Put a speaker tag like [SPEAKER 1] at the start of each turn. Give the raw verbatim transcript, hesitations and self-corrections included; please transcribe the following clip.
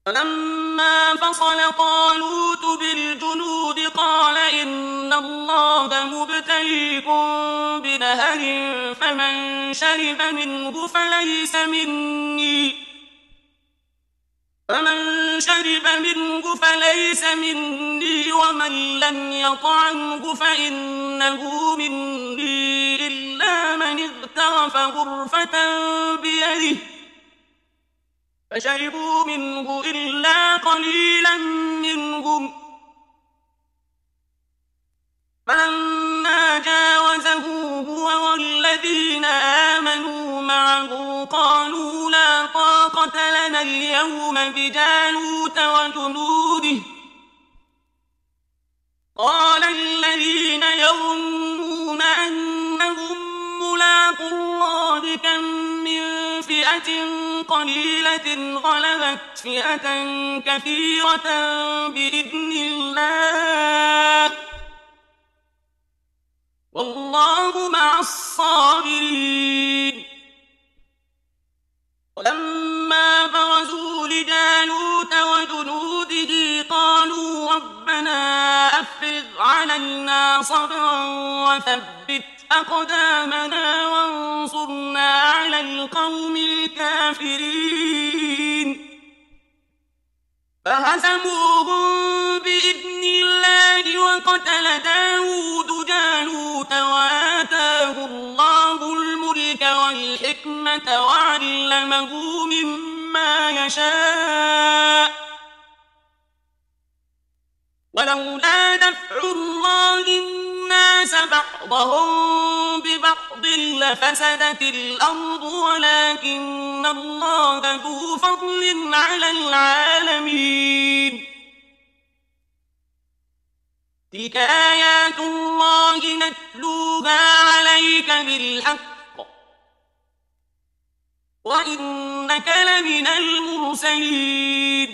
[SPEAKER 1] فلما فصل طالوت بالجنود قال إن الله مبتليكم بنهر فمن شرب منه فليس مني فمن شرب منه فليس مني ومن لم يطعمه فإنه مني إلا من اغترف غرفة بيده فشربوا منه إلا قليلا منهم فلما جاوزه هو والذين آمنوا معه قالوا لا طاقة لنا اليوم بجالوت وجنوده قال الذين يظنون أنهم ملاقو الله كم من فئة قليلة غلبت فئة كثيرة بإذن الله والله مع الصابرين. ولما برزوا لجالوت وجنوده قالوا ربنا أفرغ علينا صبرا وثبت أقدامنا وانصرنا على القوم الكافرين فهزموهم بإذن الله وقتل داود جالوت وآتاه الله الملك والحكمة وعلمه مما يشاء ولولا دفع الله الناس بعضهم ببعض لفسدت الأرض ولكن الله ذو فضل على العالمين. تلك آيات الله نتلوها عليك بالحق وإنك لمن المرسلين.